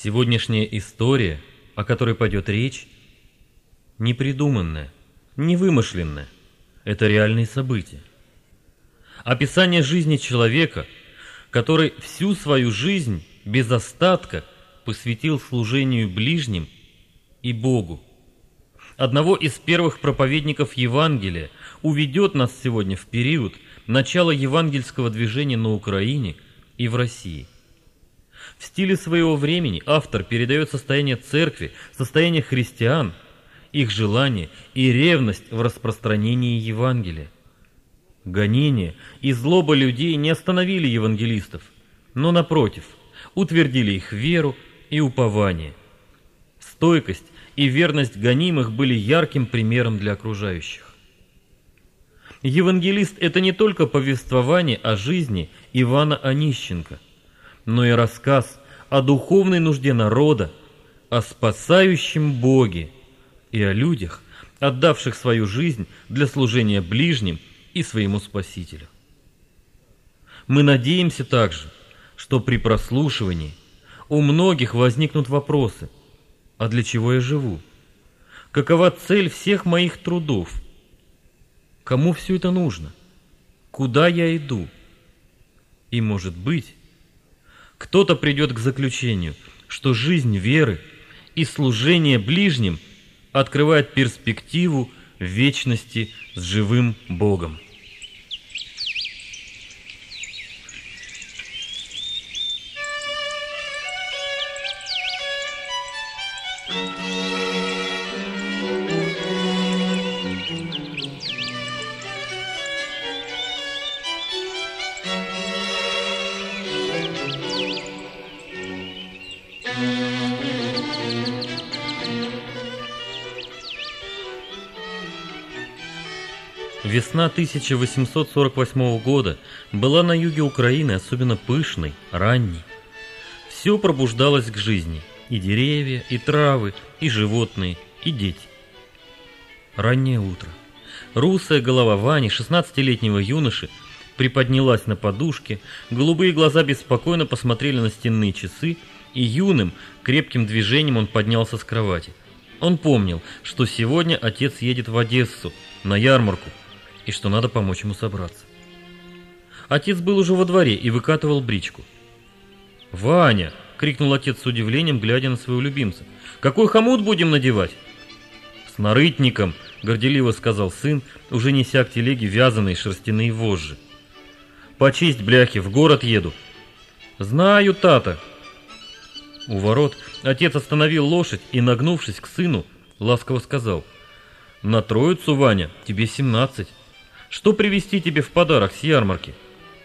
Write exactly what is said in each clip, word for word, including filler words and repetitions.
Сегодняшняя история, о которой пойдет речь, не придуманная, не вымышленная. Это реальные события. Описание жизни человека, который всю свою жизнь без остатка посвятил служению ближним и Богу. Одного из первых проповедников Евангелия уведет нас сегодня в период начала евангельского движения на Украине и в России. В стиле своего времени автор передает состояние церкви, состояние христиан, их желание и ревность в распространении Евангелия. Гонения и злоба людей не остановили евангелистов, но, напротив, утвердили их веру и упование. Стойкость и верность гонимых были ярким примером для окружающих. Евангелист – это не только повествование о жизни Ивана Онищенко, но и рассказ о духовной нужде народа, о спасающем Боге и о людях, отдавших свою жизнь для служения ближним и своему Спасителю. Мы надеемся также, что при прослушивании у многих возникнут вопросы: а для чего я живу? Какова цель всех моих трудов? Кому все это нужно? Куда я иду? И, может быть, кто-то придет к заключению, что жизнь веры и служение ближним открывает перспективу вечности с живым Богом. Весна тысяча восемьсот сорок восьмого года была на юге Украины особенно пышной, ранней. Все пробуждалось к жизни: и деревья, и травы, и животные, и дети. Раннее утро. Русая голова Вани, шестнадцатилетнего юноши, приподнялась на подушке, голубые глаза беспокойно посмотрели на стенные часы, и юным, крепким движением он поднялся с кровати. Он помнил, что сегодня отец едет в Одессу, на ярмарку, и что надо помочь ему собраться. Отец был уже во дворе и выкатывал бричку. «Ваня!» — крикнул отец с удивлением, глядя на своего любимца. «Какой хомут будем надевать?» «С нарытником!» — горделиво сказал сын, уже неся к телеге вязаные шерстяные вожжи. «Почисть бляхи, в город еду». «Знаю, тата!» У ворот отец остановил лошадь и, нагнувшись к сыну, ласково сказал: «На Троицу, Ваня, тебе семнадцать. Что привезти тебе в подарок с ярмарки?»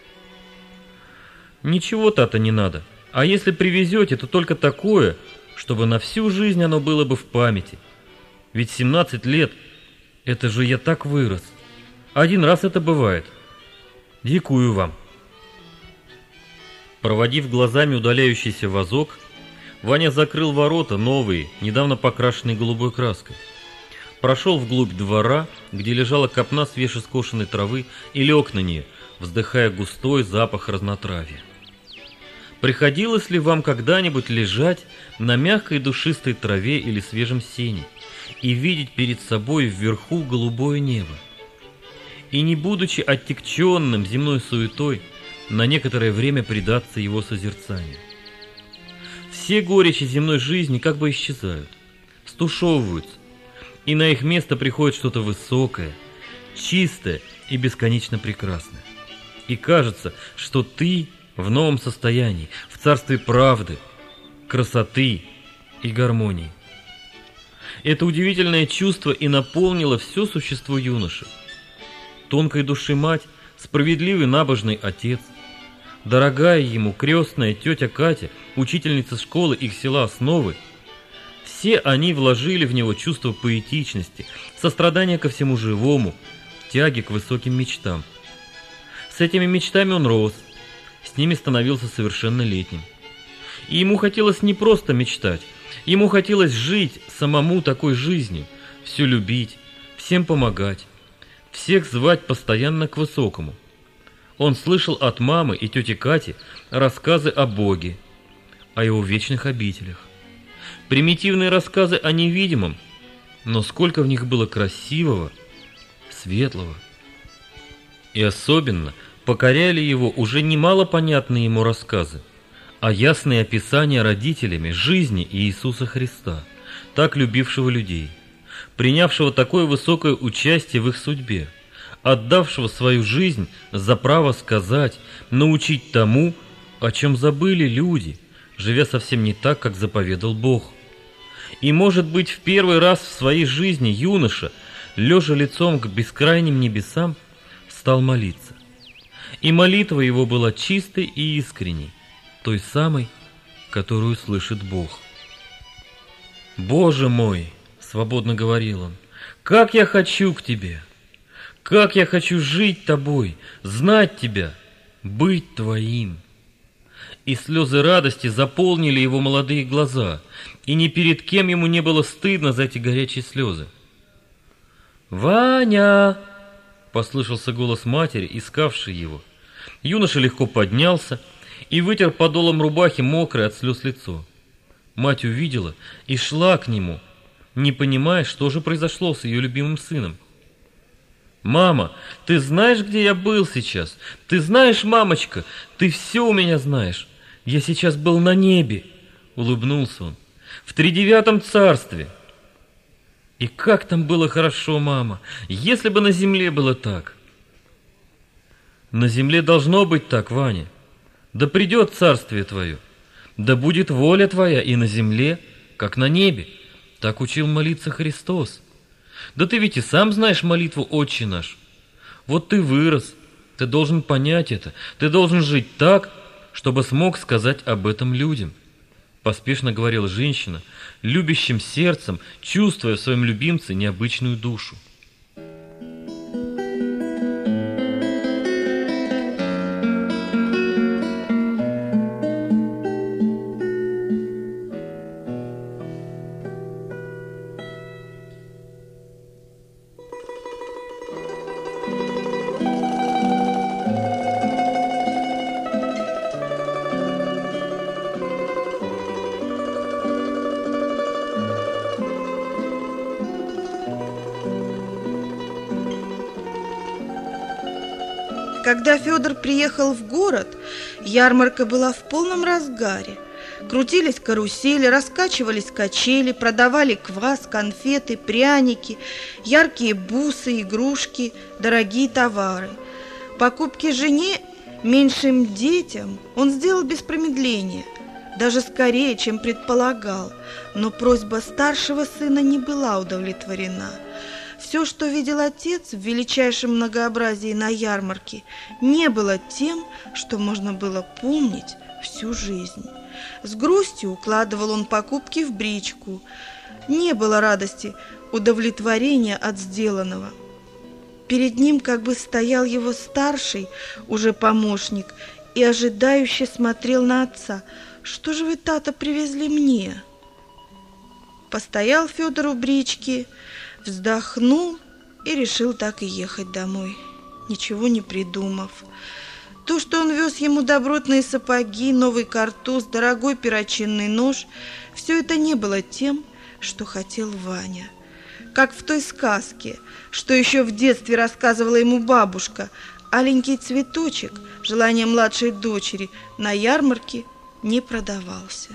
«Ничего, тата, не надо. А если привезете, то только такое, чтобы на всю жизнь оно было бы в памяти. Ведь семнадцать лет — это же я так вырос. Один раз это бывает. Дякую вам». Проводив глазами удаляющийся вазок, Ваня закрыл ворота, новые, недавно покрашенные голубой краской. Прошел вглубь двора, где лежала копна свежескошенной травы, и лег на нее, вздыхая густой запах разнотравья. Приходилось ли вам когда-нибудь лежать на мягкой душистой траве или свежем сене и видеть перед собой вверху голубое небо? И не будучи оттекченным земной суетой, на некоторое время предаться его созерцанию. Все горечи земной жизни как бы исчезают, стушевываются, и на их место приходит что-то высокое, чистое и бесконечно прекрасное. И кажется, что ты в новом состоянии, в царстве правды, красоты и гармонии. Это удивительное чувство и наполнило все существо юноши. Тонкой души мать, справедливый набожный отец, дорогая ему крестная тетя Катя, учительница школы их села Основы, все они вложили в него чувство поэтичности, сострадания ко всему живому, тяги к высоким мечтам. С этими мечтами он рос, с ними становился совершеннолетним. И ему хотелось не просто мечтать, ему хотелось жить самому такой жизнью, все любить, всем помогать, всех звать постоянно к высокому. Он слышал от мамы и тети Кати рассказы о Боге, о его вечных обителях. Примитивные рассказы о невидимом, но сколько в них было красивого, светлого. И особенно покоряли его уже немало понятные ему рассказы, а ясные описания родителями жизни Иисуса Христа, так любившего людей, принявшего такое высокое участие в их судьбе, отдавшего свою жизнь за право сказать, научить тому, о чем забыли люди, живя совсем не так, как заповедал Бог. И, может быть, в первый раз в своей жизни юноша, лежа лицом к бескрайним небесам, стал молиться. И молитва его была чистой и искренней, той самой, которую слышит Бог. «Боже мой!» — свободно говорил он, — «как я хочу к Тебе! Как я хочу жить Тобой, знать Тебя, быть Твоим!» И слезы радости заполнили его молодые глаза, и ни перед кем ему не было стыдно за эти горячие слезы. «Ваня!» — послышался голос матери, искавшей его. Юноша легко поднялся и вытер подолом рубахи мокрое от слез лицо. Мать увидела и шла к нему, не понимая, что же произошло с ее любимым сыном. «Мама, ты знаешь, где я был сейчас? Ты знаешь, мамочка, ты все у меня знаешь. Я сейчас был на небе», — улыбнулся он, — «в тридевятом царстве». «И как там было хорошо, мама, если бы на земле было так». «На земле должно быть так, Ваня. Да придет царствие твое, да будет воля твоя и на земле, как на небе». Так учил молиться Христос. Да ты ведь и сам знаешь молитву «Отче наш». Вот ты вырос, ты должен понять это, ты должен жить так, чтобы смог сказать об этом людям. Поспешно говорила женщина, любящим сердцем, чувствуя в своем любимце необычную душу. Когда Федор приехал в город, ярмарка была в полном разгаре. Крутились карусели, раскачивались качели, продавали квас, конфеты, пряники, яркие бусы, игрушки, дорогие товары. Покупки жене, меньшим детям он сделал без промедления, даже скорее, чем предполагал, но просьба старшего сына не была удовлетворена. Все, что видел отец в величайшем многообразии на ярмарке, не было тем, что можно было помнить всю жизнь. С грустью укладывал он покупки в бричку. Не было радости, удовлетворения от сделанного. Перед ним как бы стоял его старший, уже помощник, и ожидающе смотрел на отца. «Что же вы, тата, привезли мне?» Постоял Федор у брички, вздохнул и решил так и ехать домой, ничего не придумав. То, что он вез ему добротные сапоги, новый картуз, дорогой перочинный нож, все это не было тем, что хотел Ваня. Как в той сказке, что еще в детстве рассказывала ему бабушка, аленький цветочек, желание младшей дочери, на ярмарке не продавался.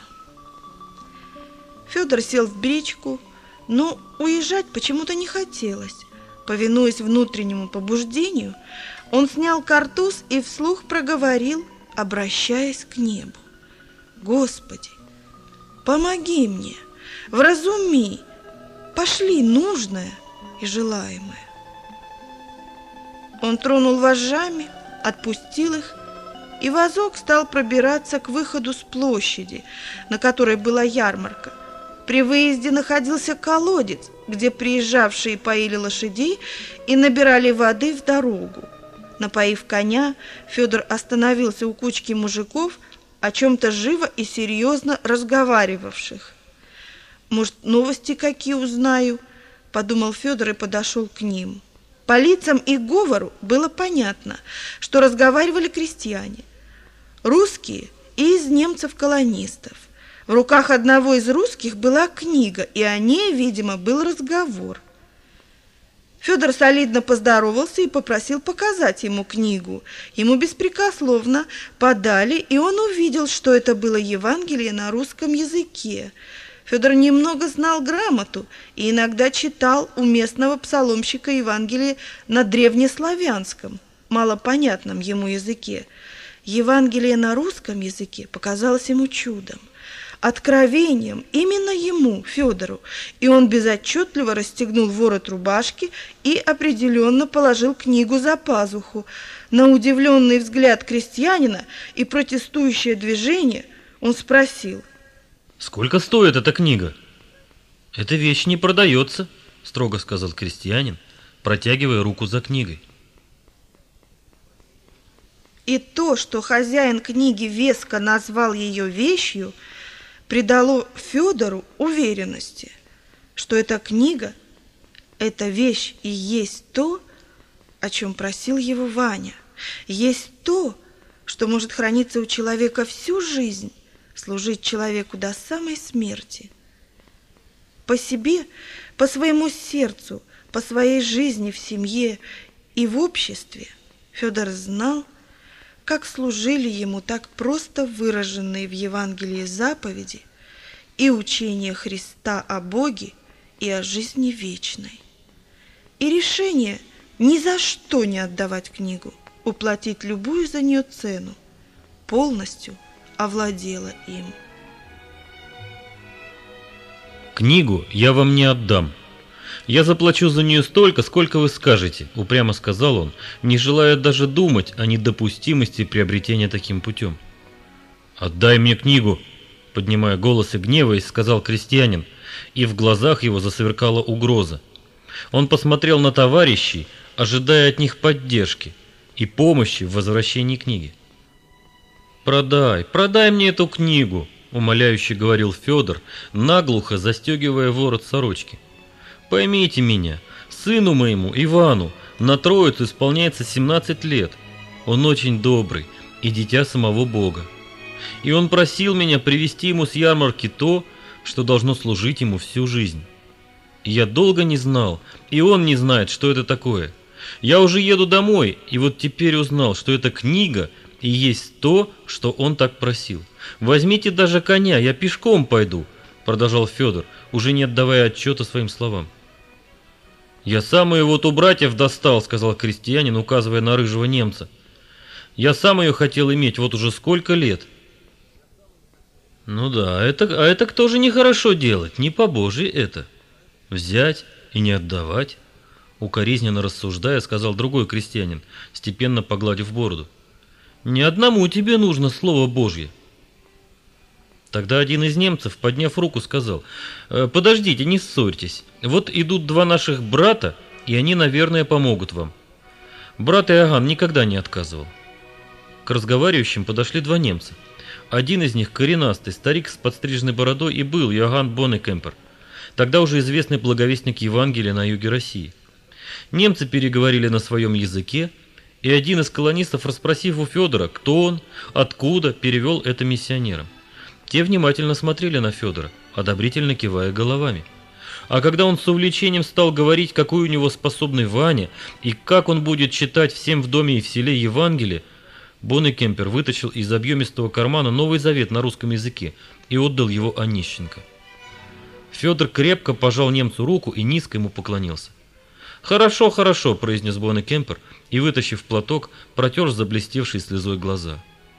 Федор сел в бричку, но уезжать почему-то не хотелось. Повинуясь внутреннему побуждению, он снял картуз и вслух проговорил, обращаясь к небу: «Господи, помоги мне, вразуми, пошли нужное и желаемое». Он тронул вожжами, отпустил их, и вазок стал пробираться к выходу с площади, на которой была ярмарка. При выезде находился колодец, где приезжавшие поили лошадей и набирали воды в дорогу. Напоив коня, Федор остановился у кучки мужиков, о чем-то живо и серьезно разговаривавших. «Может, новости какие узнаю?» – подумал Федор и подошел к ним. По лицам и говору было понятно, что разговаривали крестьяне. Русские и из немцев-колонистов. В руках одного из русских была книга, и о ней, видимо, был разговор. Федор солидно поздоровался и попросил показать ему книгу. Ему беспрекословно подали, и он увидел, что это было Евангелие на русском языке. Федор немного знал грамоту и иногда читал у местного псаломщика Евангелие на древнеславянском, малопонятном ему языке. Евангелие на русском языке показалось ему чудом, откровением именно ему, Федору, и он безотчетливо расстегнул ворот рубашки и определенно положил книгу за пазуху. На удивленный взгляд крестьянина и протестующее движение он спросил: «Сколько стоит эта книга?» «Эта вещь не продается», — строго сказал крестьянин, протягивая руку за книгой. И то, что хозяин книги веско назвал ее вещью, придало Федору уверенности, что эта книга, эта вещь и есть то, о чем просил его Ваня, есть то, что может храниться у человека всю жизнь, служить человеку до самой смерти. По себе, по своему сердцу, по своей жизни в семье и в обществе Федор знал, как служили ему так просто выраженные в Евангелии заповеди и учение Христа о Боге и о жизни вечной. И решение ни за что не отдавать книгу, уплатить любую за нее цену, полностью овладело им. «Книгу я вам не отдам. Я заплачу за нее столько, сколько вы скажете», — упрямо сказал он, не желая даже думать о недопустимости приобретения таким путем. «Отдай мне книгу», — поднимая голос и гневаясь, сказал крестьянин, и в глазах его засверкала угроза. Он посмотрел на товарищей, ожидая от них поддержки и помощи в возвращении книги. «Продай, продай мне эту книгу», — умоляюще говорил Федор, наглухо застегивая ворот сорочки. «Поймите меня, сыну моему, Ивану, на Троицу исполняется семнадцать лет. Он очень добрый и дитя самого Бога. И он просил меня привезти ему с ярмарки то, что должно служить ему всю жизнь. И я долго не знал, и он не знает, что это такое. Я уже еду домой, и вот теперь узнал, что эта книга и есть то, что он так просил. Возьмите даже коня, я пешком пойду», — продолжал Федор, уже не отдавая отчета своим словам. «Я сам ее вот у братьев достал», — сказал крестьянин, указывая на рыжего немца. «Я сам ее хотел иметь вот уже сколько лет». «Ну да, это, а это тоже нехорошо делать, не по-божьи это. Взять и не отдавать», — укоризненно рассуждая, сказал другой крестьянин, степенно погладив бороду. «Не одному тебе нужно слово Божье». Тогда один из немцев, подняв руку, сказал: «Подождите, не ссорьтесь. Вот идут два наших брата, и они, наверное, помогут вам». Брат Иоганн никогда не отказывал. К разговаривающим подошли два немца. Один из них, коренастый старик с подстриженной бородой, и был Иоганн Боннекемпер, тогда уже известный благовестник Евангелия на юге России. Немцы переговорили на своем языке, и один из колонистов, расспросив у Федора, кто он, откуда, перевел это миссионерам. Те внимательно смотрели на Федора, одобрительно кивая головами. А когда он с увлечением стал говорить, какой у него способный Ваня, и как он будет читать всем в доме и в селе Евангелие, Боннекемпер вытащил из объемистого кармана Новый Завет на русском языке и отдал его Онищенко. Федор крепко пожал немцу руку и низко ему поклонился. «Хорошо, хорошо», — произнес Боннекемпер и, вытащив платок, протер заблестевшие слезой глаза.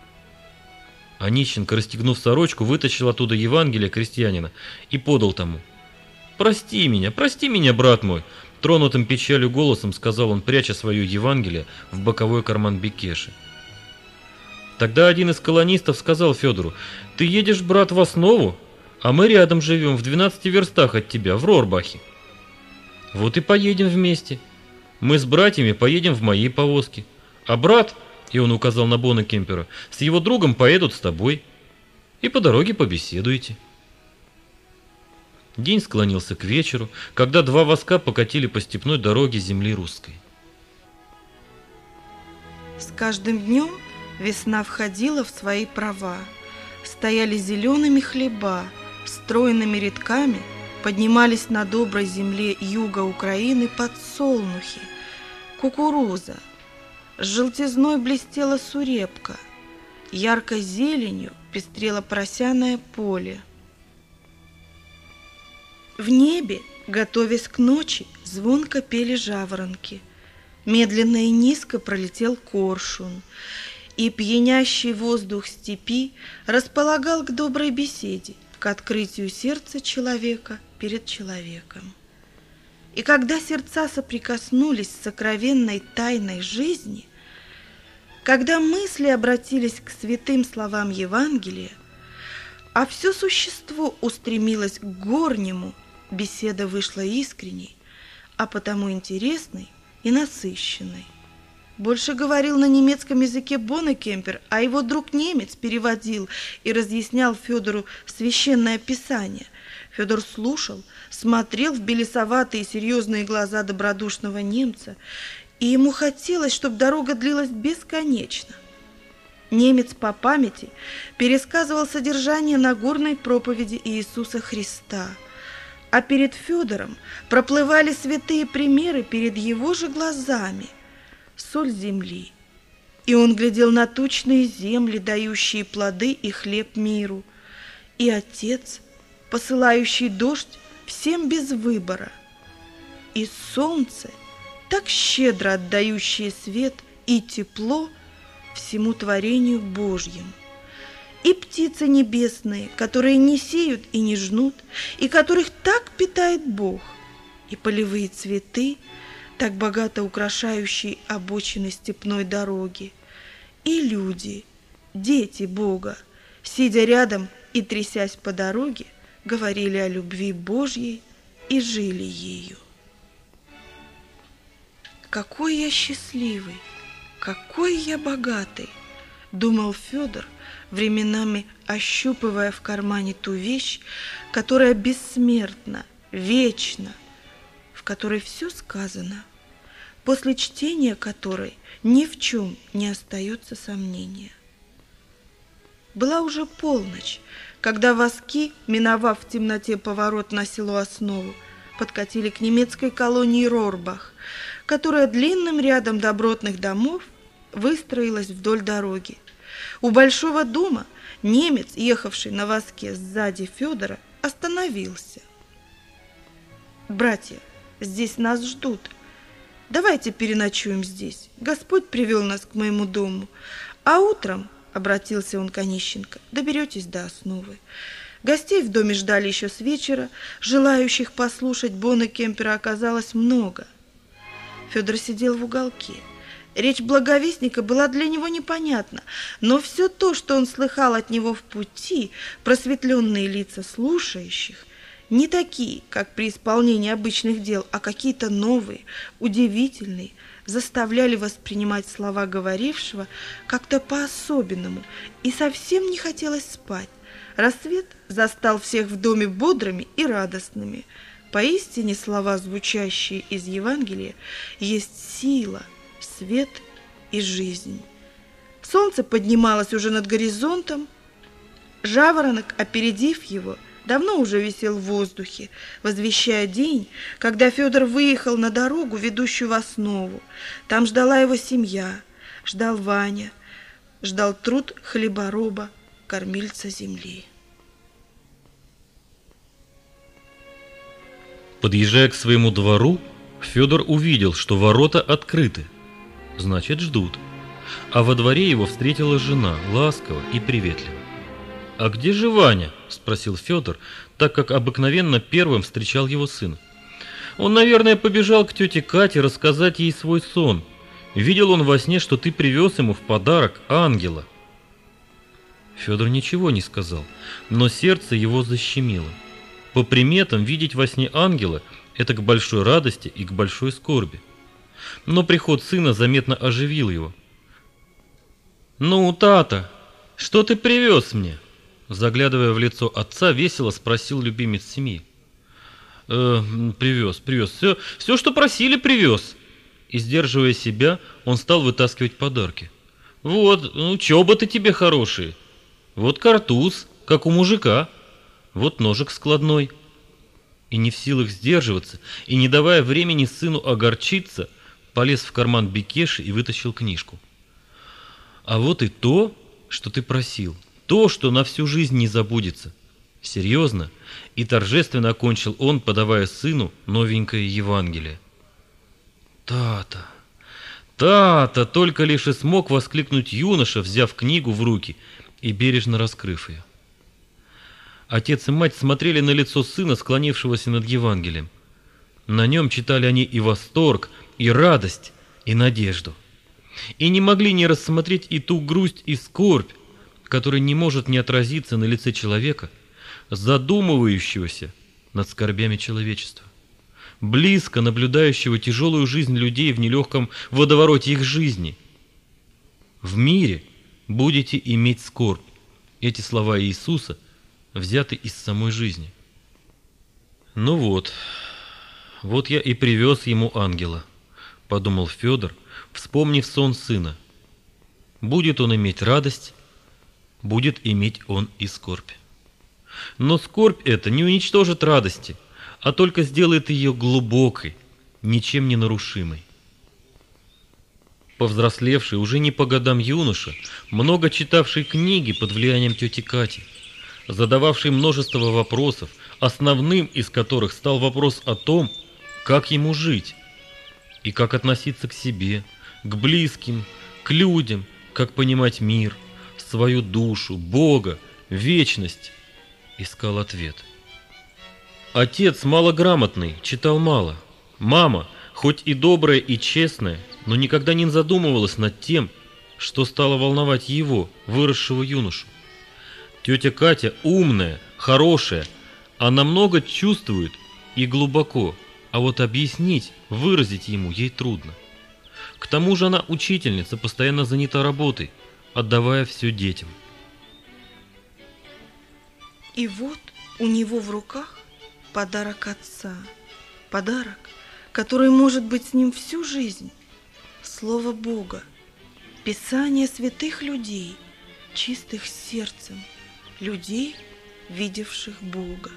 Онищенко, расстегнув сорочку, вытащил оттуда Евангелие крестьянина и подал тому. «Прости меня, прости меня, брат мой», — тронутым печалью голосом сказал он, пряча свое Евангелие в боковой карман бекеши. Тогда один из колонистов сказал Федору: «Ты едешь, брат, в Основу, а мы рядом живем, в двенадцати верстах от тебя, в Рорбахе. Вот и поедем вместе. Мы с братьями поедем в моей повозке, а брат, — и он указал на Боннекемпера, — с его другом поедут с тобой, и по дороге побеседуете». День склонился к вечеру, когда два воска покатили по степной дороге земли русской. С каждым днем весна входила в свои права. стояли зелеными хлеба, стройными рядками поднимались на доброй земле юга Украины подсолнухи, кукуруза, с желтизной блестела сурепка, яркой зеленью пестрело просяное поле. В небе, готовясь к ночи, звонко пели жаворонки. Медленно и низко пролетел коршун, и пьянящий воздух степи располагал к доброй беседе, к открытию сердца человека перед человеком. И когда сердца соприкоснулись с сокровенной тайной жизни, когда мысли обратились к святым словам Евангелия, а все существо устремилось к горнему, беседа вышла искренней, а потому интересной и насыщенной. Больше говорил на немецком языке Боннекемпер, а его друг немец переводил и разъяснял Федору священное писание. Федор слушал, смотрел в белесоватые серьезные глаза добродушного немца, и ему хотелось, чтобы дорога длилась бесконечно. Немец по памяти пересказывал содержание Нагорной проповеди Иисуса Христа, а перед Федором проплывали святые примеры перед его же глазами, соль земли. И он глядел на тучные земли, дающие плоды и хлеб миру, и Отец, посылающий дождь всем без выбора, и солнце, так щедро отдающее свет и тепло всему творению Божьему, и птицы небесные, которые не сеют и не жнут, и которых так питает Бог, и полевые цветы, так богато украшающие обочины степной дороги, и люди, дети Бога, сидя рядом и трясясь по дороге, говорили о любви Божьей и жили ею. «Какой я счастливый, какой я богатый!» — думал Федор, временами ощупывая в кармане ту вещь, которая бессмертна, вечна, в которой все сказано, после чтения которой ни в чем не остается сомнения. Была уже полночь, когда воски, миновав в темноте поворот на село Основу, подкатили к немецкой колонии Рорбах, которая длинным рядом добротных домов выстроилась вдоль дороги. У большого дома немец, ехавший на воске сзади Федора, остановился. «Братья, здесь нас ждут. Давайте переночуем здесь. Господь привел нас к моему дому. А утром, — обратился он к Онищенко, — доберетесь до Основы». Гостей в доме ждали еще с вечера, желающих послушать Боннекемпера оказалось много. Федор сидел в уголке. Речь благовестника была для него непонятна, но все то, что он слыхал от него в пути, просветленные лица слушающих, не такие, как при исполнении обычных дел, а какие-то новые, удивительные, заставляли воспринимать слова говорившего как-то по-особенному, и совсем не хотелось спать. Рассвет застал всех в доме бодрыми и радостными. Поистине слова, звучащие из Евангелия, есть сила, свет и жизнь. Солнце поднималось уже над горизонтом. Жаворонок, опередив его, давно уже висел в воздухе, возвещая день, когда Федор выехал на дорогу, ведущую в Основу. Там ждала его семья, ждал Ваня, ждал труд хлебороба, кормильца земли. Подъезжая к своему двору, Федор увидел, что ворота открыты, значит, ждут. А во дворе его встретила жена, ласково и приветливо. «А где же Ваня?» – спросил Федор, так как обыкновенно первым встречал его сын. «Он, наверное, побежал к тете Кате рассказать ей свой сон. Видел он во сне, что ты привез ему в подарок ангела». Федор ничего не сказал, но сердце его защемило. По приметам, видеть во сне ангела – это к большой радости и к большой скорби. Но приход сына заметно оживил его. «Ну, тата, что ты привез мне?» Заглядывая в лицо отца, весело спросил любимец семьи. «Э, привез, привез, все, все, что просили, привез». И, сдерживая себя, он стал вытаскивать подарки. «Вот, ну, чоботы тебе хорошие». Вот картуз, как у мужика, вот ножик складной. И не в силах сдерживаться, и не давая времени сыну огорчиться, полез в карман бекеши и вытащил книжку. А вот и то, что ты просил, то, что на всю жизнь не забудется. Серьезно и торжественно окончил он, подавая сыну новенькое Евангелие. Тата, Тата, только лишь и смог воскликнуть юноша, взяв книгу в руки и бережно раскрыв ее. Отец и мать смотрели на лицо сына, склонившегося над Евангелием. На нем читали они и восторг, и радость, и надежду. И не могли не рассмотреть и ту грусть и скорбь, которая не может не отразиться на лице человека, задумывающегося над скорбями человечества, близко наблюдающего тяжелую жизнь людей в нелегком водовороте их жизни. «В мире будете иметь скорбь». Эти слова Иисуса взяты из самой жизни. «Ну вот, вот я и привез ему ангела», — подумал Федор, вспомнив сон сына. «Будет он иметь радость, будет иметь он и скорбь. Но скорбь эта не уничтожит радости, а только сделает ее глубокой, ничем не нарушимой». Повзрослевший, уже не по годам юноша, много читавший книги под влиянием тети Кати, задававший множество вопросов, основным из которых стал вопрос о том, как ему жить и как относиться к себе, к близким, к людям, как понимать мир, свою душу, Бога, вечность, искал ответ. Отец малограмотный, читал мало. Мама, хоть и добрая и честная, но никогда не задумывалась над тем, что стало волновать его, выросшего юношу. Тетя Катя умная, хорошая, она много чувствует и глубоко, а вот объяснить, выразить ему ей трудно. К тому же она учительница, постоянно занята работой, отдавая все детям. И вот у него в руках подарок отца, подарок, который может быть с ним всю жизнь. Слово Бога, Писание святых людей, чистых сердцем, людей, видевших Бога.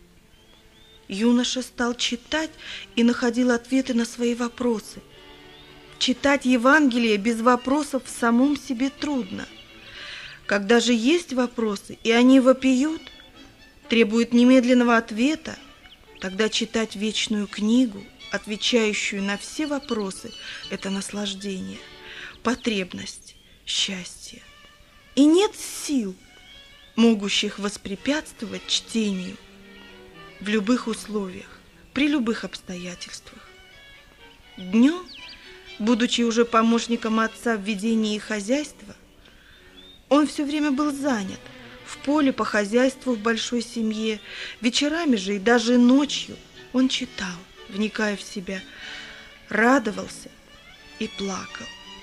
Юноша стал читать и находил ответы на свои вопросы. Читать Евангелие без вопросов в самом себе трудно. Когда же есть вопросы, и они вопиют, требуют немедленного ответа, тогда читать вечную книгу, отвечающую на все вопросы, это наслаждение, потребность, счастье. И нет сил, могущих воспрепятствовать чтению в любых условиях, при любых обстоятельствах. Днем, будучи уже помощником отца в ведении хозяйства, он все время был занят в поле по хозяйству в большой семье. Вечерами же и даже ночью он читал, вникая в себя, радовался и плакал.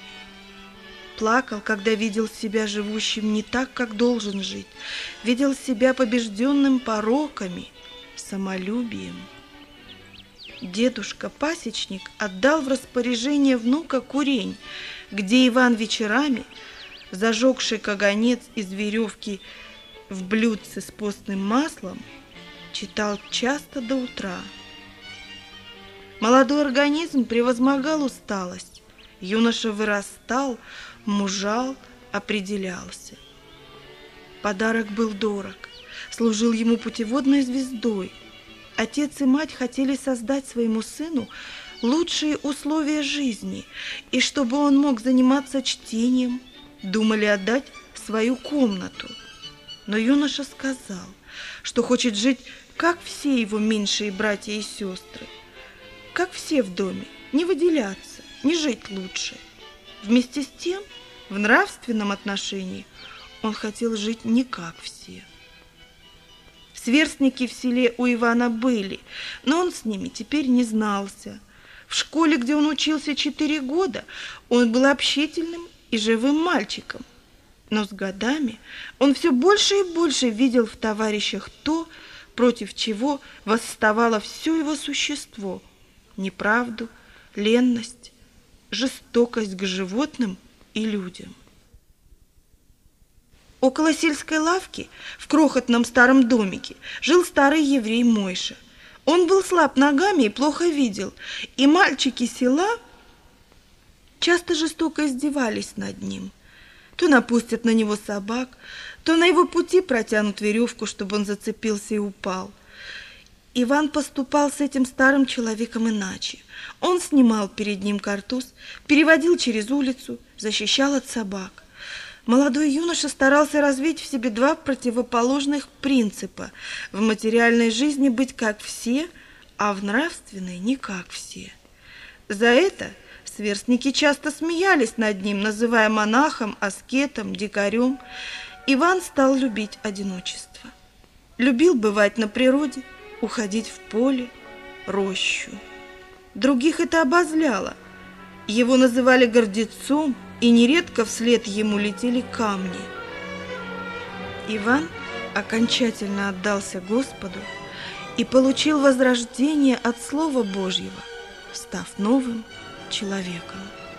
Плакал, когда видел себя живущим не так, как должен жить, видел себя побежденным пороками, самолюбием. Дедушка-пасечник отдал в распоряжение внука курень, где Иван вечерами, зажегший каганец из веревки в блюдце с постным маслом, читал часто до утра. Молодой организм превозмогал усталость, юноша вырастал, мужал, определялся. Подарок был дорог, служил ему путеводной звездой. Отец и мать хотели создать своему сыну лучшие условия жизни, и чтобы он мог заниматься чтением, думали отдать свою комнату. Но юноша сказал, что хочет жить, как все его меньшие братья и сестры, как все в доме, не выделяться, не жить лучше. Вместе с тем, в нравственном отношении, он хотел жить не как все. Сверстники в селе у Ивана были, но он с ними теперь не знался. В школе, где он учился четыре года, он был общительным и живым мальчиком. Но с годами он все больше и больше видел в товарищах то, против чего восставало все его существо – неправду, ленность, жестокость к животным и людям. Около сельской лавки, в крохотном старом домике, жил старый еврей Мойша. Он был слаб ногами и плохо видел, и мальчики села часто жестоко издевались над ним. То напустят на него собак, то на его пути протянут веревку, чтобы он зацепился и упал. Иван поступал с этим старым человеком иначе. Он снимал перед ним картуз, переводил через улицу, защищал от собак. Молодой юноша старался развить в себе два противоположных принципа: в материальной жизни быть как все, а в нравственной не как все. За это сверстники часто смеялись над ним, называя монахом, аскетом, дикарем. Иван стал любить одиночество. Любил бывать на природе, уходить в поле, рощу. Других это обозляло. Его называли гордецом, и нередко вслед ему летели камни. Иван окончательно отдался Господу и получил возрождение от Слова Божьего, став новым человеком.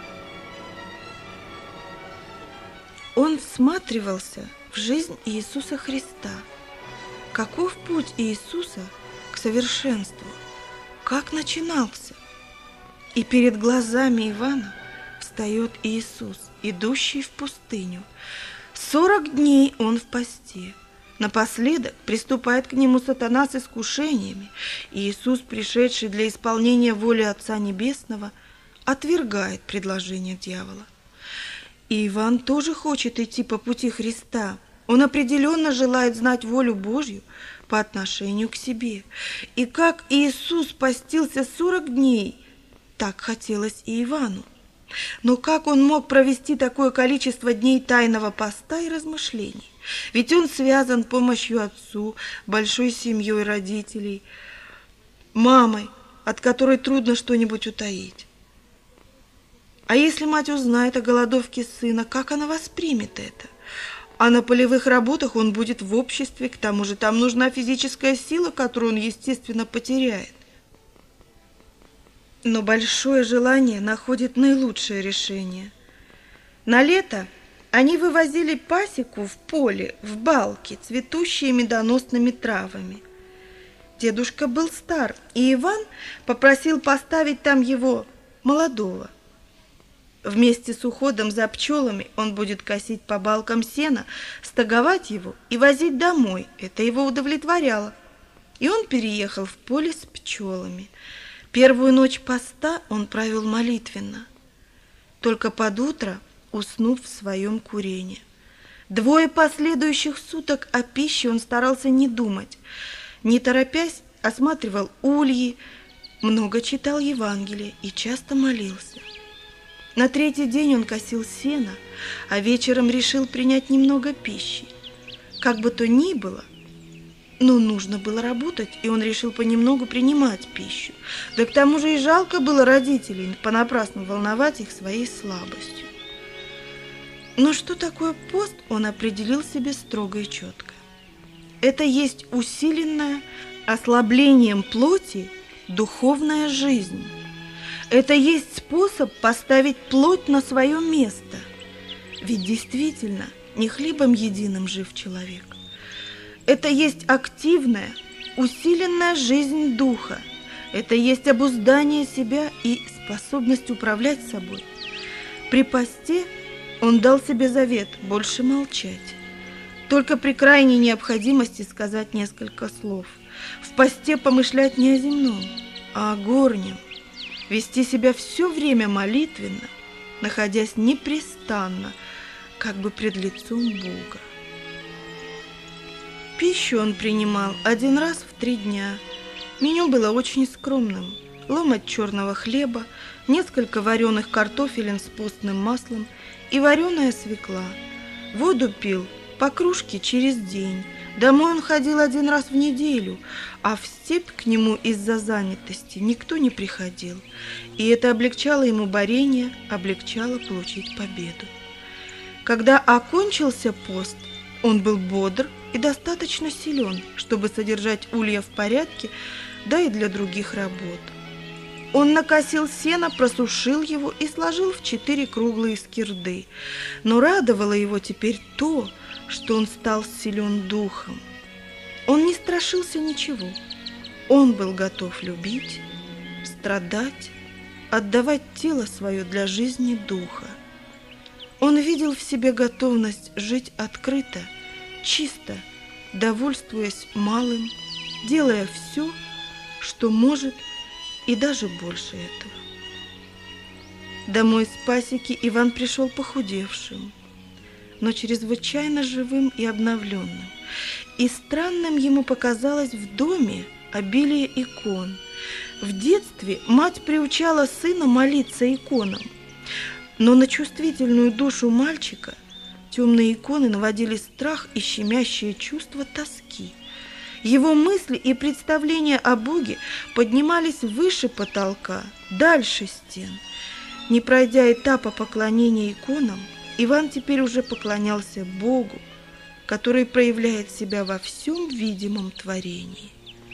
Он всматривался в жизнь Иисуса Христа. Каков путь Иисуса к совершенству? Как начинался? И перед глазами Ивана встает Иисус, идущий в пустыню. Сорок дней он в посте. Напоследок приступает к нему сатана с искушениями. И Иисус, пришедший для исполнения воли Отца Небесного, отвергает предложение дьявола. И Иван тоже хочет идти по пути Христа. Он определенно желает знать волю Божью по отношению к себе. И как Иисус постился сорок дней, так хотелось и Ивану. Но как он мог провести такое количество дней тайного поста и размышлений? Ведь он связан помощью отцу, большой семьей родителей, мамой, от которой трудно что-нибудь утаить. А если мать узнает о голодовке сына, как она воспримет это? А на полевых работах он будет в обществе, к тому же там нужна физическая сила, которую он, естественно, потеряет. Но большое желание находит наилучшее решение. На лето они вывозили пасеку в поле, в балки, цветущие медоносными травами. Дедушка был стар, и Иван попросил поставить там его, молодого. Вместе с уходом за пчелами он будет косить по балкам сена, стоговать его и возить домой. Это его удовлетворяло. И он переехал в поле с пчелами. Первую ночь поста он провел молитвенно, только под утро уснув в своем курении. Двое последующих суток о пище он старался не думать. Не торопясь, осматривал ульи, много читал Евангелие и часто молился. На третий день он косил сено, а вечером решил принять немного пищи. Как бы то ни было, но нужно было работать, и он решил понемногу принимать пищу. Да к тому же и жалко было родителей понапрасну волновать их своей слабостью. Но что такое пост, он определил себе строго и четко. Это есть усиленное ослаблением плоти духовная жизнь. Это есть способ поставить плоть на свое место. Ведь действительно не хлебом единым жив человек. Это есть активная, усиленная жизнь духа. Это есть обуздание себя и способность управлять собой. При посте он дал себе завет больше молчать. Только при крайней необходимости сказать несколько слов. В посте помышлять не о земном, а о горнем. Вести себя все время молитвенно, находясь непрестанно, как бы пред лицом Бога. Пищу он принимал один раз в три дня. Меню было очень скромным. Ломоть черного хлеба, несколько вареных картофелин с постным маслом и вареная свекла. Воду пил по кружке через день. Домой он ходил один раз в неделю, а в степь к нему из-за занятости никто не приходил. И это облегчало ему борение, облегчало получить победу. Когда окончился пост, он был бодр и достаточно силен, чтобы содержать улья в порядке, да и для других работ. Он накосил сено, просушил его и сложил в четыре круглые скирды. Но радовало его теперь то, что он стал силен духом. Он не страшился ничего. Он был готов любить, страдать, отдавать тело свое для жизни духа. Он видел в себе готовность жить открыто, чисто, довольствуясь малым, делая все, что может, и даже больше этого. Домой с пасеки Иван пришел похудевшим, но чрезвычайно живым и обновленным. И странным ему показалось в доме обилие икон. В детстве мать приучала сына молиться иконам, но на чувствительную душу мальчика темные иконы наводили страх и щемящее чувство тоски. Его мысли и представления о Боге поднимались выше потолка, дальше стен. Не пройдя этапа поклонения иконам, Иван теперь уже поклонялся Богу, который проявляет себя во всем видимом творении.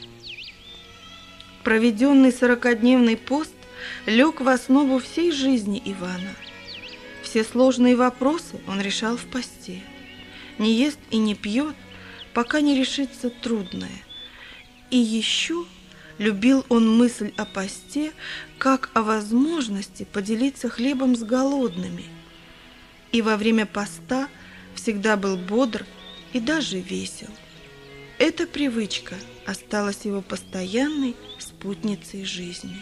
Проведенный сорокадневный пост лег в основу всей жизни Ивана. Все сложные вопросы он решал в посте. Не ест и не пьет, пока не решится трудное. И еще любил он мысль о посте, как о возможности поделиться хлебом с голодными. И во время поста всегда был бодр и даже весел. Эта привычка осталась его постоянной спутницей жизни.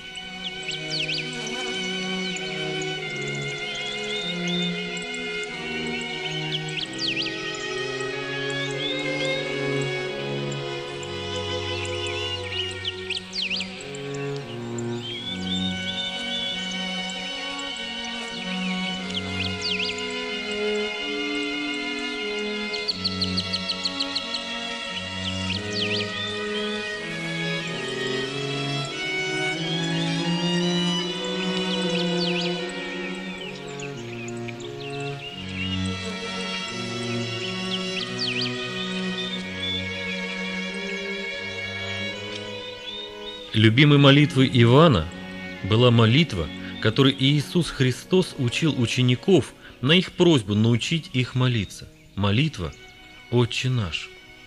Любимой молитвой Ивана была молитва, которой Иисус Христос учил учеников на их просьбу научить их молиться. Молитва «Отче наш».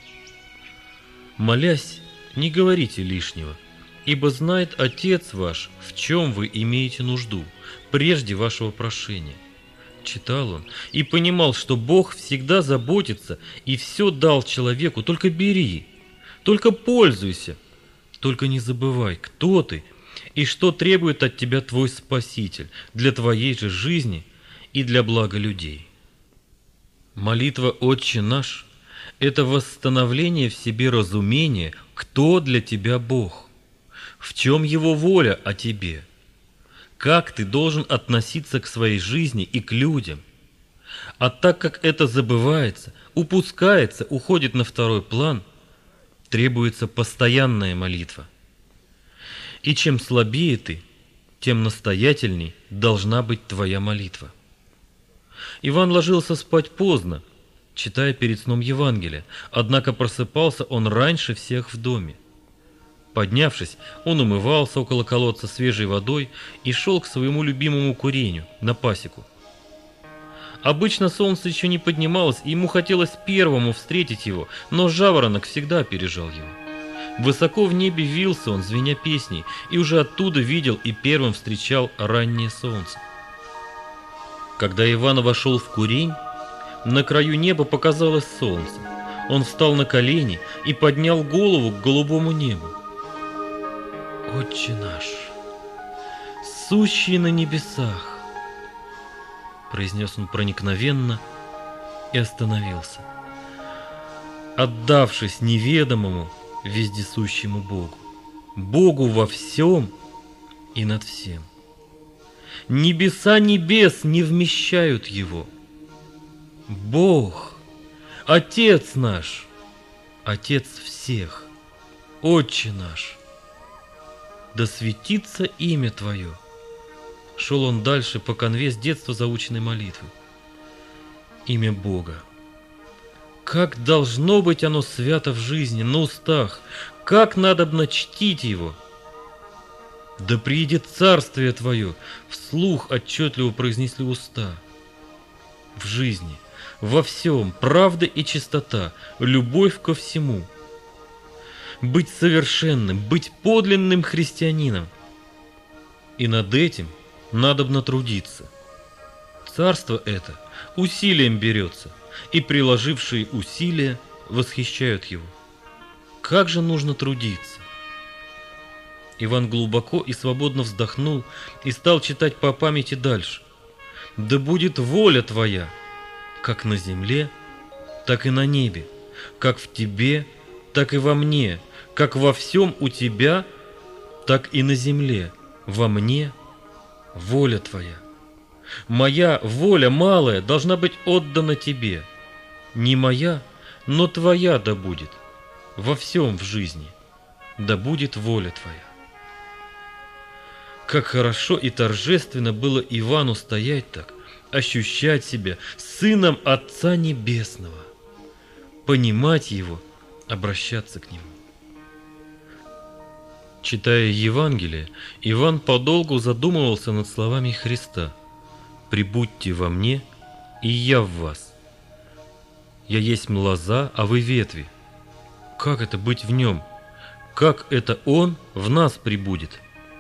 Молясь, не говорите лишнего, ибо знает Отец ваш, в чем вы имеете нужду, прежде вашего прошения. Читал он и понимал, что Бог всегда заботится и все дал человеку, только бери, только пользуйся. Только не забывай, кто ты и что требует от тебя твой Спаситель для твоей же жизни и для блага людей. Молитва «Отче наш» – это восстановление в себе разумения, кто для тебя Бог, в чем Его воля о тебе, как ты должен относиться к своей жизни и к людям. А так как это забывается, упускается, уходит на второй план – требуется постоянная молитва. И чем слабее ты, тем настоятельней должна быть твоя молитва. Иван ложился спать поздно, читая перед сном Евангелие, однако просыпался он раньше всех в доме. Поднявшись, он умывался около колодца свежей водой и шел к своему любимому курению на пасеку. Обычно солнце еще не поднималось, и ему хотелось первому встретить его, но жаворонок всегда опережал его. Высоко в небе вился он, звеня песней, и уже оттуда видел и первым встречал раннее солнце. Когда Иван вошел в курень, на краю неба показалось солнце. Он встал на колени и поднял голову к голубому небу. «Отче наш, сущий на небесах», произнес он проникновенно и остановился, отдавшись неведомому вездесущему Богу, Богу во всем и над всем. Небеса небес не вмещают Его. Бог, Отец наш, Отец всех, Отче наш, да светится имя Твое. Шел он дальше по конве с детства заученной молитвы. Имя Бога. Как должно быть оно свято в жизни, на устах, как надобно чтить его. Да приидет царствие Твое, вслух отчетливо произнесли уста. В жизни, Во всем правда и чистота, любовь ко всему. Быть совершенным, быть подлинным христианином. И над этим надобно трудиться. Царство это усилием берется, и приложившие усилия восхищают его. Как же нужно трудиться? Иван глубоко и свободно вздохнул и стал читать по памяти дальше. «Да будет воля твоя, как на земле, так и на небе, как в тебе, так и во мне, как во всем у тебя, так и на земле, во мне воля твоя. Моя воля малая должна быть отдана тебе. Не моя, но твоя да будет. Во всем в жизни да будет воля твоя». Как хорошо и торжественно было Ивану стоять так, ощущать себя сыном Отца Небесного, понимать его, обращаться к нему. Читая Евангелие, Иван подолгу задумывался над словами Христа: «Прибудьте во мне, и я в вас. Я есть лоза, а вы ветви». Как это быть в нем? Как это он в нас прибудет?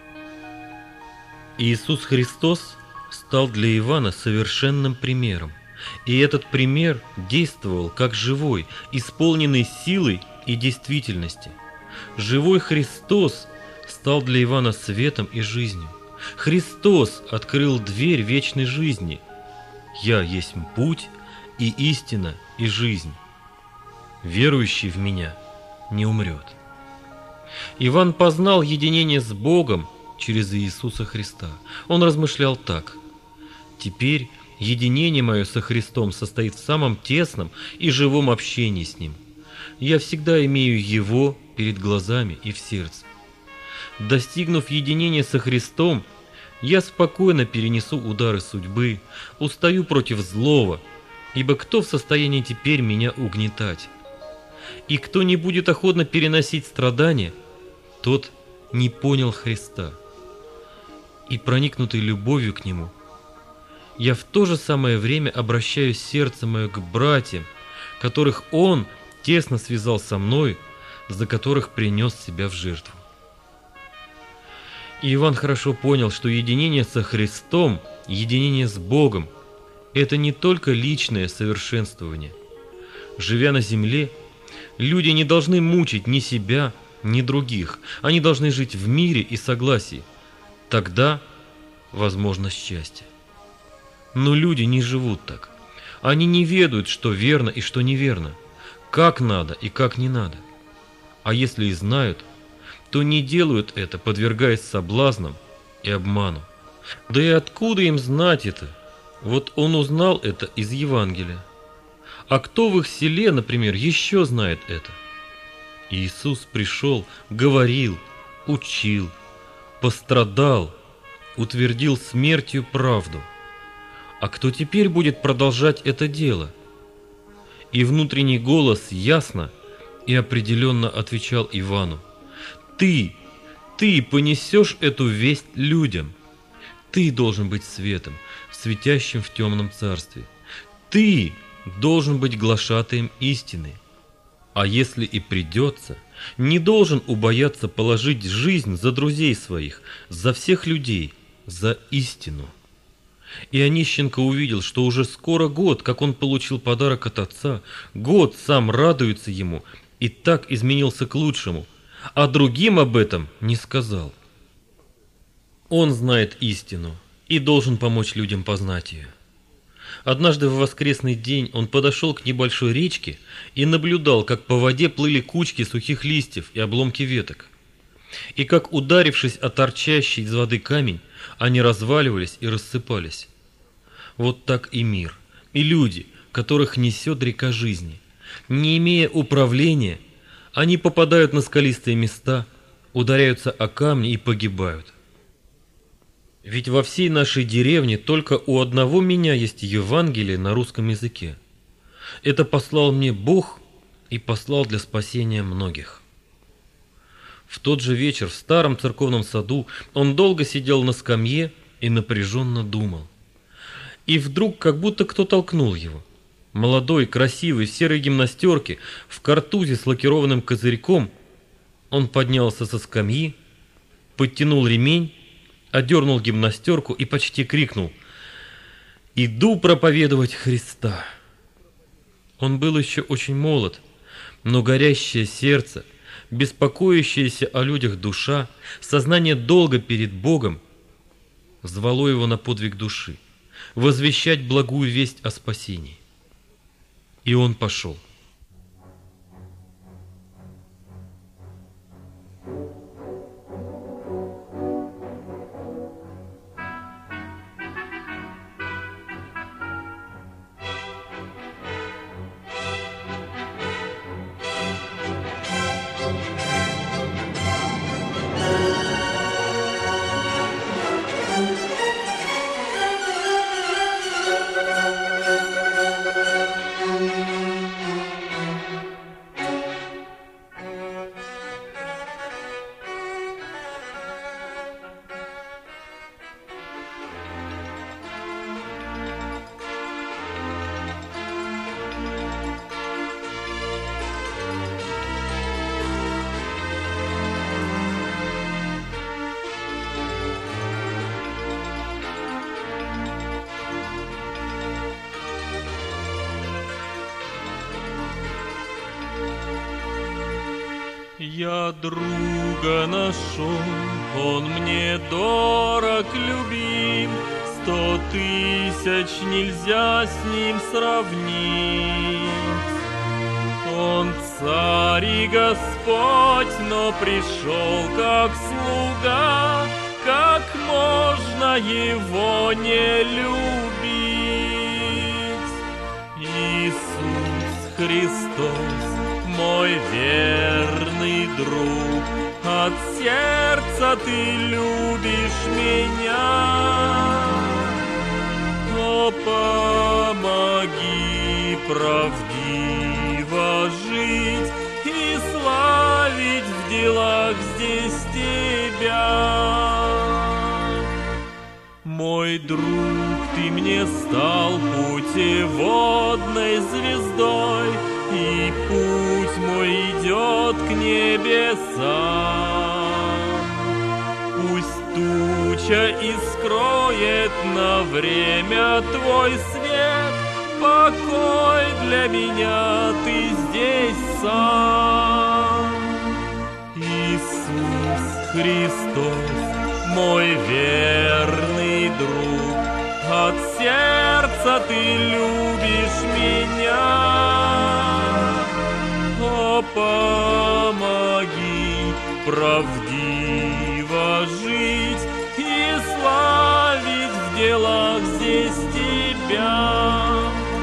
Иисус Христос стал для Ивана совершенным примером, и этот пример действовал как живой, исполненный силой и действительности. Живой Христос стал для Ивана светом и жизнью. Христос открыл дверь вечной жизни. «Я есть путь и истина и жизнь. Верующий в Меня не умрет». Иван познал единение с Богом через Иисуса Христа. Он размышлял так: «Теперь единение мое со Христом состоит в самом тесном и живом общении с Ним. Я всегда имею Его перед глазами и в сердце. Достигнув единения со Христом, я спокойно перенесу удары судьбы, устою против злого, ибо кто в состоянии теперь меня угнетать? И кто не будет охотно переносить страдания, тот не понял Христа. И проникнутый любовью к Нему, я в то же самое время обращаю сердце мое к братьям, которых Он тесно связал со мной, за которых принес себя в жертву». И Иван хорошо понял, что единение со Христом, единение с Богом – это не только личное совершенствование. Живя на земле, люди не должны мучить ни себя, ни других. Они должны жить в мире и согласии. Тогда возможно счастье. Но люди не живут так. Они не ведают, что верно и что неверно, как надо и как не надо. А если и знают, то не делают это, подвергаясь соблазнам и обману. Да и откуда им знать это? Вот он узнал это из Евангелия. А кто в их селе, например, еще знает это? Иисус пришел, говорил, учил, пострадал, утвердил смертью правду. А кто теперь будет продолжать это дело? И внутренний голос ясно и определенно отвечал Ивану: «Ты, ты понесешь эту весть людям. Ты должен быть светом, светящим в темном царстве. Ты должен быть глашатаем истины. А если и придется, не должен убояться положить жизнь за друзей своих, за всех людей, за истину». И Онищенко увидел, что уже скоро год, как он получил подарок от отца, год сам радуется ему и так изменился к лучшему, а другим об этом не сказал. Он знает истину и должен помочь людям познать ее. Однажды в воскресный день он подошел к небольшой речке и наблюдал, как по воде плыли кучки сухих листьев и обломки веток, и как, ударившись о торчащий из воды камень, они разваливались и рассыпались. Вот так и мир, и люди, которых несет река жизни. Не имея управления, они попадают на скалистые места, ударяются о камни и погибают. Ведь во всей нашей деревне только у одного меня есть Евангелие на русском языке. Это послал мне Бог и послал для спасения многих. В тот же вечер в старом церковном саду он долго сидел на скамье и напряженно думал. И вдруг как будто кто толкнул его. Молодой, красивый, в серой гимнастерке, в картузе с лакированным козырьком, он поднялся со скамьи, подтянул ремень, одернул гимнастерку и почти крикнул: «Иду проповедовать Христа!» Он был еще очень молод, но горящее сердце, беспокоящаяся о людях душа, сознание долга перед Богом звало его на подвиг души, возвещать благую весть о спасении. И он пошел. Я друга нашел, он мне дорог, любим, сто тысяч нельзя с ним сравнить. Он царь и Господь, но пришел как слуга, как можно его не любить? Иисус Христос, мой верный друг, от сердца ты любишь меня. О, помоги правдиво жить и славить в делах здесь тебя. Мой друг, ты мне стал путеводной звездой, и путь мой идет к небесам. Пусть туча и скроет на время твой свет, покой для меня ты здесь сам. Иисус Христос, мой верный друг, от сердца ты любишь меня. О, помоги правдиво жить и славить в делах здесь тебя.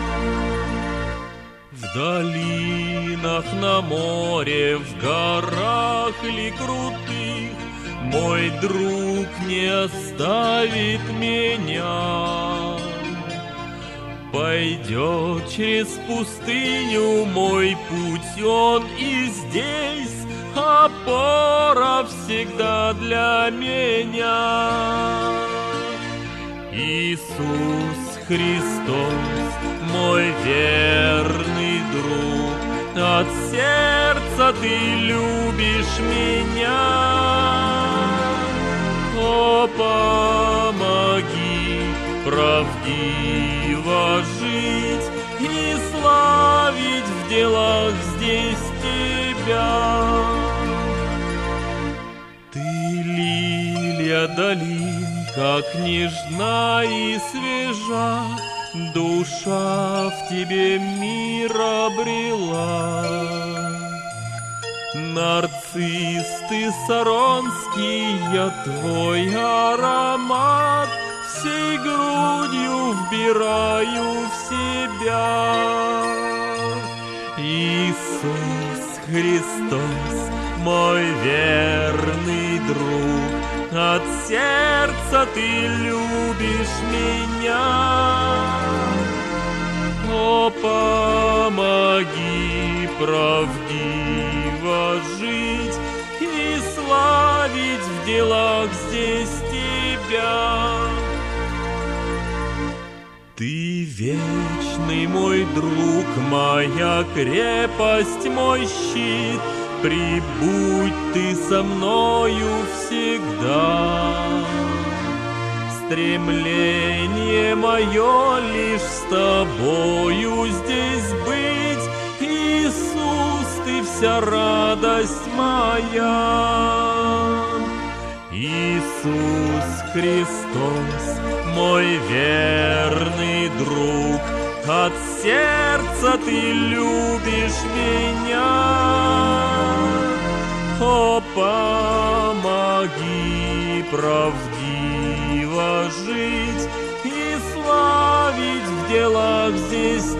В долинах, на море, в горах или крутых мой друг не оставит меня. Пойдет через пустыню мой путь он, и здесь опора всегда для меня. Иисус Христос, мой верный друг, от сердца ты любишь меня. О, помоги правдиво жить и славить в делах здесь тебя. Ты лилия долин, как нежна и свежа, душа в тебе мир обрела. Нарцисс ты саронский, я твой аромат всей грудью вбираю в себя. Иисус Христос, мой верный друг, от сердца ты любишь меня. О, помоги правдиво жить и славить в делах здесь тебя. Ты вечно верный мой друг, моя крепость, мой щит, прибудь ты со мною всегда. Стремление мое лишь с тобою здесь быть, Иисус, ты вся радость моя. Иисус Христос, мой верный друг, от сердца ты любишь меня. О, помоги правдиво жить и славить в делах здесь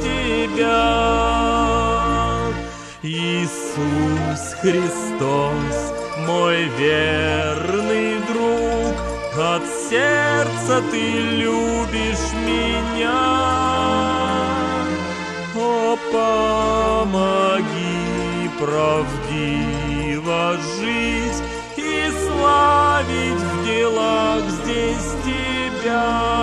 тебя. Иисус Христос, мой верный друг, от сердца ты любишь меня. О, помоги правдиво жить и славить в делах здесь тебя.